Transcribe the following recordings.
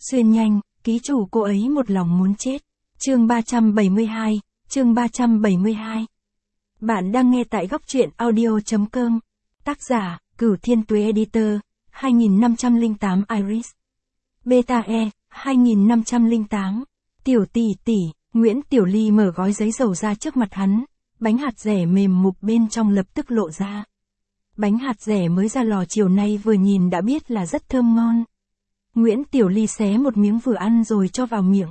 Xuyên nhanh, ký chủ cô ấy một lòng muốn chết. Chương 372, chương 372. Bạn đang nghe tại góc truyện audio.com. Tác giả, Cửu Thiên Tuế Editor, 2508 Iris. Beta E, 2508. Tiểu tỷ tỷ, Nguyễn Tiểu Ly mở gói giấy dầu ra trước mặt hắn, bánh hạt dẻ mềm mục bên trong lập tức lộ ra. Bánh hạt dẻ mới ra lò chiều nay vừa nhìn đã biết là rất thơm ngon. Nguyễn Tiểu Ly xé một miếng vừa ăn rồi cho vào miệng.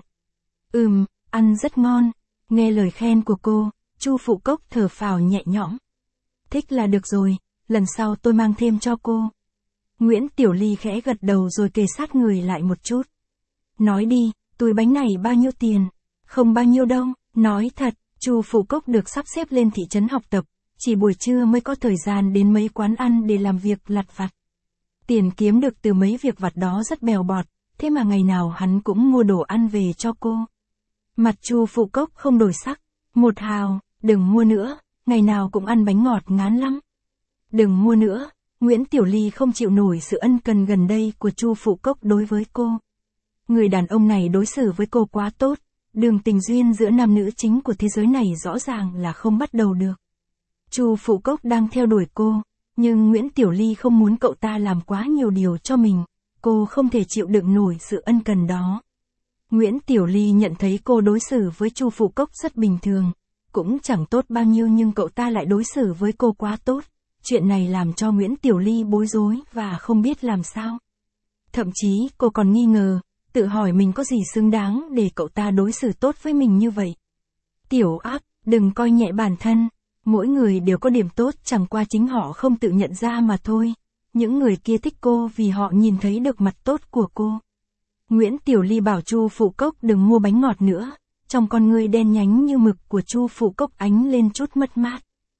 Ăn rất ngon. Nghe lời khen của cô, Chu Phụ Cốc thở phào nhẹ nhõm. Thích là được rồi, lần sau tôi mang thêm cho cô. Nguyễn Tiểu Ly khẽ gật đầu rồi kề sát người lại một chút. Nói đi, túi bánh này bao nhiêu tiền? Không bao nhiêu đâu, nói thật, Chu Phụ Cốc được sắp xếp lên thị trấn học tập, chỉ buổi trưa mới có thời gian đến mấy quán ăn để làm việc lặt vặt. Tiền kiếm được từ mấy việc vặt đó rất bèo bọt, thế mà ngày nào hắn cũng mua đồ ăn về cho cô. Mặt Chu Phụ Cốc không đổi sắc. Một hào, đừng mua nữa, ngày nào cũng ăn bánh ngọt ngán lắm. Đừng mua nữa, Nguyễn Tiểu Ly không chịu nổi sự ân cần gần đây của Chu Phụ Cốc đối với cô. Người đàn ông này đối xử với cô quá tốt, đường tình duyên giữa nam nữ chính của thế giới này rõ ràng là không bắt đầu được. Chu Phụ Cốc đang theo đuổi cô, nhưng Nguyễn Tiểu Ly không muốn cậu ta làm quá nhiều điều cho mình, cô không thể chịu đựng nổi sự ân cần đó. Nguyễn Tiểu Ly nhận thấy cô đối xử với Chu Phụ Cốc rất bình thường, cũng chẳng tốt bao nhiêu nhưng cậu ta lại đối xử với cô quá tốt. Chuyện này làm cho Nguyễn Tiểu Ly bối rối và không biết làm sao. Thậm chí cô còn nghi ngờ, tự hỏi mình có gì xứng đáng để cậu ta đối xử tốt với mình như vậy. Tiểu Ác, đừng coi nhẹ bản thân, mỗi người đều có điểm tốt chẳng qua chính họ không tự nhận ra mà thôi. Những người kia thích cô vì họ nhìn thấy được mặt tốt của cô. Nguyễn Tiểu Ly bảo Chu Phụ Cốc đừng mua bánh ngọt nữa, trong con ngươi đen nhánh như mực của Chu Phụ Cốc ánh lên chút mất mát.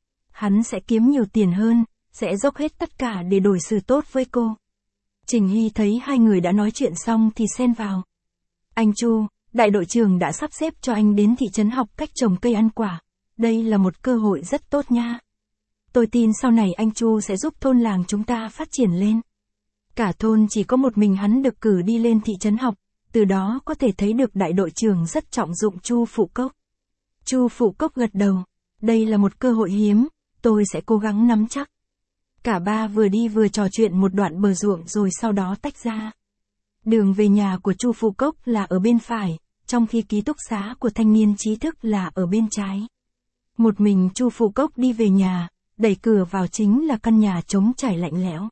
Hắn sẽ kiếm nhiều tiền hơn, sẽ dốc hết tất cả để đổi xử tốt với cô. Trình Hy thấy hai người đã nói chuyện xong thì xen vào. Anh Chu, đại đội trưởng đã sắp xếp cho anh đến thị trấn học cách trồng cây ăn quả. Đây là một cơ hội rất tốt nha. Tôi tin sau này anh Chu sẽ giúp thôn làng chúng ta phát triển lên. Cả thôn chỉ có một mình hắn được cử đi lên thị trấn học, từ đó có thể thấy được đại đội trưởng rất trọng dụng Chu Phụ Cốc. Chu Phụ Cốc gật đầu, đây là một cơ hội hiếm, tôi sẽ cố gắng nắm chắc. Cả ba vừa đi vừa trò chuyện một đoạn bờ ruộng rồi sau đó tách ra. Đường về nhà của Chu Phụ Cốc là ở bên phải, trong khi ký túc xá của thanh niên trí thức là ở bên trái. Một mình Chu Phụ Cốc đi về nhà, đẩy cửa vào chính là căn nhà trống trải lạnh lẽo.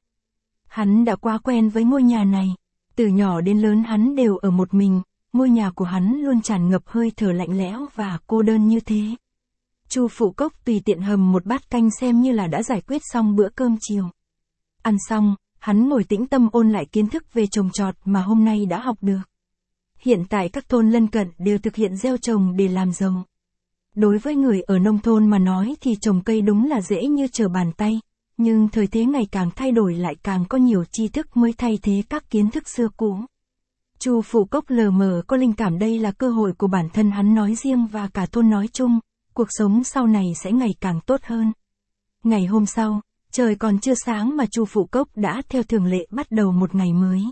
Hắn đã quá quen với ngôi nhà này, từ nhỏ đến lớn hắn đều ở một mình, ngôi nhà của hắn luôn tràn ngập hơi thở lạnh lẽo và cô đơn như thế. Chu Phụ Cốc tùy tiện hầm một bát canh xem như là đã giải quyết xong bữa cơm chiều. Ăn xong, hắn ngồi tĩnh tâm ôn lại kiến thức về trồng trọt mà hôm nay đã học được. Hiện tại các thôn lân cận đều thực hiện gieo trồng để làm giàu. Đối với người ở nông thôn mà nói thì trồng cây đúng là dễ như trở bàn tay, nhưng thời thế ngày càng thay đổi lại càng có nhiều tri thức mới thay thế các kiến thức xưa cũ. Chu Phụ Cốc lờ mờ có linh cảm đây là cơ hội của bản thân hắn nói riêng và cả thôn nói chung, cuộc sống sau này sẽ ngày càng tốt hơn. Ngày hôm sau, trời còn chưa sáng mà Chu Phụ Cốc đã theo thường lệ bắt đầu một ngày mới.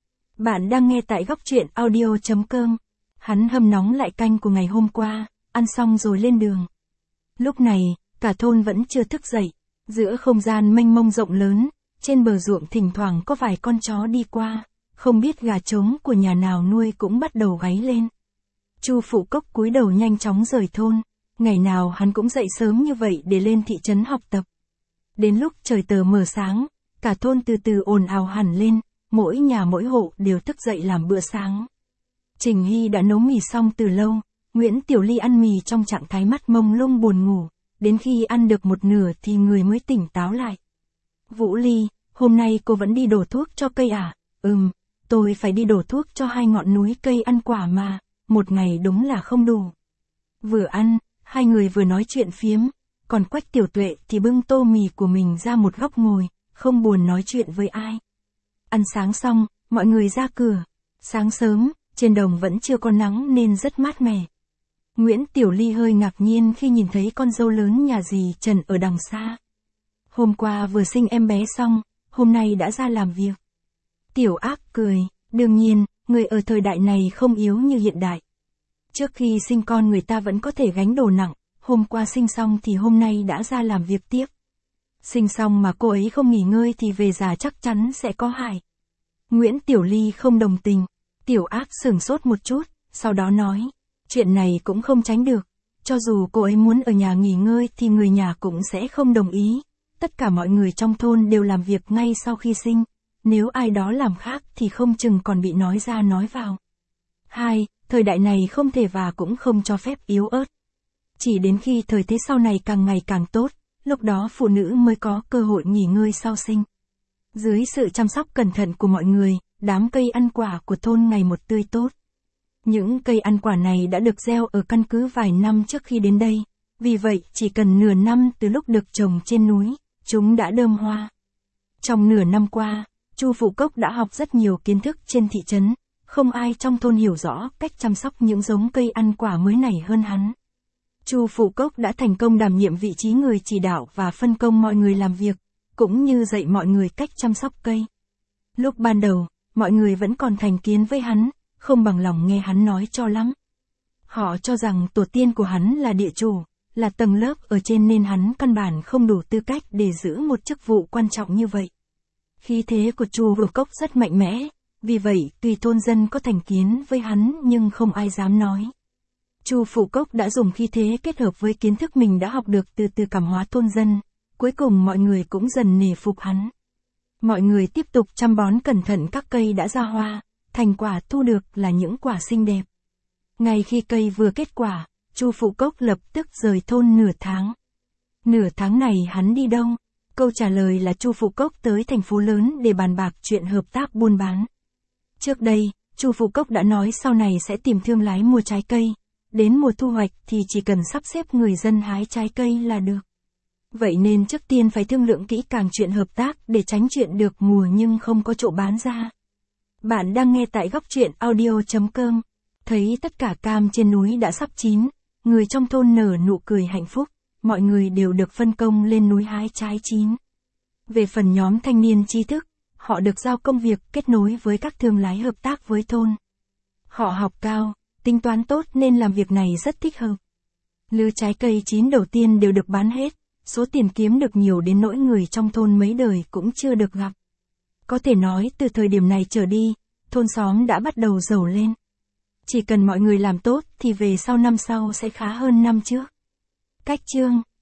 Bạn đang nghe tại góc truyện audio.com. Hắn hâm nóng lại canh của ngày hôm qua, ăn xong rồi lên đường. Lúc này, cả thôn vẫn chưa thức dậy, giữa không gian mênh mông rộng lớn, trên bờ ruộng thỉnh thoảng có vài con chó đi qua, không biết gà trống của nhà nào nuôi cũng bắt đầu gáy lên. Chu Phụ Cốc cúi đầu nhanh chóng rời thôn, ngày nào hắn cũng dậy sớm như vậy để lên thị trấn học tập. Đến lúc trời tờ mờ sáng, cả thôn từ từ ồn ào hẳn lên, mỗi nhà mỗi hộ đều thức dậy làm bữa sáng. Trình Hy đã nấu mì xong từ lâu, Nguyễn Tiểu Ly ăn mì trong trạng thái mắt mông lung buồn ngủ, đến khi ăn được một nửa thì người mới tỉnh táo lại. Vũ Ly, hôm nay cô vẫn đi đổ thuốc cho cây à? Tôi phải đi đổ thuốc cho 2 ngọn núi cây ăn quả mà, một ngày đúng là không đủ. Vừa ăn, hai người vừa nói chuyện phiếm, còn Quách Tiểu Tuệ thì bưng tô mì của mình ra một góc ngồi, không buồn nói chuyện với ai. Ăn sáng xong, mọi người ra cửa. Sáng sớm, trên đồng vẫn chưa có nắng nên rất mát mẻ. Nguyễn Tiểu Ly hơi ngạc nhiên khi nhìn thấy con dâu lớn nhà dì Trần ở đằng xa. Hôm qua vừa sinh em bé xong, hôm nay đã ra làm việc. Tiểu Ác cười, đương nhiên, người ở thời đại này không yếu như hiện đại. Trước khi sinh con người ta vẫn có thể gánh đồ nặng, hôm qua sinh xong thì hôm nay đã ra làm việc tiếp. Sinh xong mà cô ấy không nghỉ ngơi thì về già chắc chắn sẽ có hại. Nguyễn Tiểu Ly không đồng tình. Tiểu Ác sửng sốt một chút, sau đó nói, chuyện này cũng không tránh được. Cho dù cô ấy muốn ở nhà nghỉ ngơi thì người nhà cũng sẽ không đồng ý. Tất cả mọi người trong thôn đều làm việc ngay sau khi sinh. Nếu ai đó làm khác thì không chừng còn bị nói ra nói vào. 2. Thời đại này không thể và cũng không cho phép yếu ớt. Chỉ đến khi thời thế sau này càng ngày càng tốt, lúc đó phụ nữ mới có cơ hội nghỉ ngơi sau sinh. Dưới sự chăm sóc cẩn thận của mọi người, đám cây ăn quả của thôn ngày một tươi tốt. Những cây ăn quả này đã được gieo ở căn cứ vài năm trước khi đến đây. Vì vậy, chỉ cần nửa năm từ lúc được trồng trên núi, chúng đã đơm hoa. Trong nửa năm qua, Chu Phụ Cốc đã học rất nhiều kiến thức trên thị trấn. Không ai trong thôn hiểu rõ cách chăm sóc những giống cây ăn quả mới này hơn hắn. Chu Phụ Cốc đã thành công đảm nhiệm vị trí người chỉ đạo và phân công mọi người làm việc, cũng như dạy mọi người cách chăm sóc cây. Lúc ban đầu, mọi người vẫn còn thành kiến với hắn, không bằng lòng nghe hắn nói cho lắm. Họ cho rằng tổ tiên của hắn là địa chủ, là tầng lớp ở trên nên hắn căn bản không đủ tư cách để giữ một chức vụ quan trọng như vậy. Khí thế của Chu Phụ Cốc rất mạnh mẽ, vì vậy tuy thôn dân có thành kiến với hắn nhưng không ai dám nói. Chu Phụ Cốc đã dùng khí thế kết hợp với kiến thức mình đã học được từ từ cảm hóa thôn dân, cuối cùng mọi người cũng dần nể phục hắn. Mọi người tiếp tục chăm bón cẩn thận các cây đã ra hoa, thành quả thu được là những quả xinh đẹp. Ngay khi cây vừa kết quả, Chu Phụ Cốc lập tức rời thôn nửa tháng. Nửa tháng này hắn đi đâu? Câu trả lời là Chu Phụ Cốc tới thành phố lớn để bàn bạc chuyện hợp tác buôn bán. Trước đây, Chu Phụ Cốc đã nói sau này sẽ tìm thương lái mua trái cây, đến mùa thu hoạch thì chỉ cần sắp xếp người dân hái trái cây là được. Vậy nên trước tiên phải thương lượng kỹ càng chuyện hợp tác để tránh chuyện được mùa nhưng không có chỗ bán ra. Bạn đang nghe tại góc truyện audio.com. Thấy tất cả cam trên núi đã sắp chín, người trong thôn nở nụ cười hạnh phúc, mọi người đều được phân công lên núi hái trái chín. Về phần nhóm thanh niên trí thức, họ được giao công việc kết nối với các thương lái hợp tác với thôn. Họ học cao, tính toán tốt nên làm việc này rất thích hợp. Lứa trái cây chín đầu tiên đều được bán hết, số tiền kiếm được nhiều đến nỗi người trong thôn mấy đời cũng chưa được gặp. Có thể nói từ thời điểm này trở đi, thôn xóm đã bắt đầu giàu lên. Chỉ cần mọi người làm tốt thì về sau năm sau sẽ khá hơn năm trước. Cách chương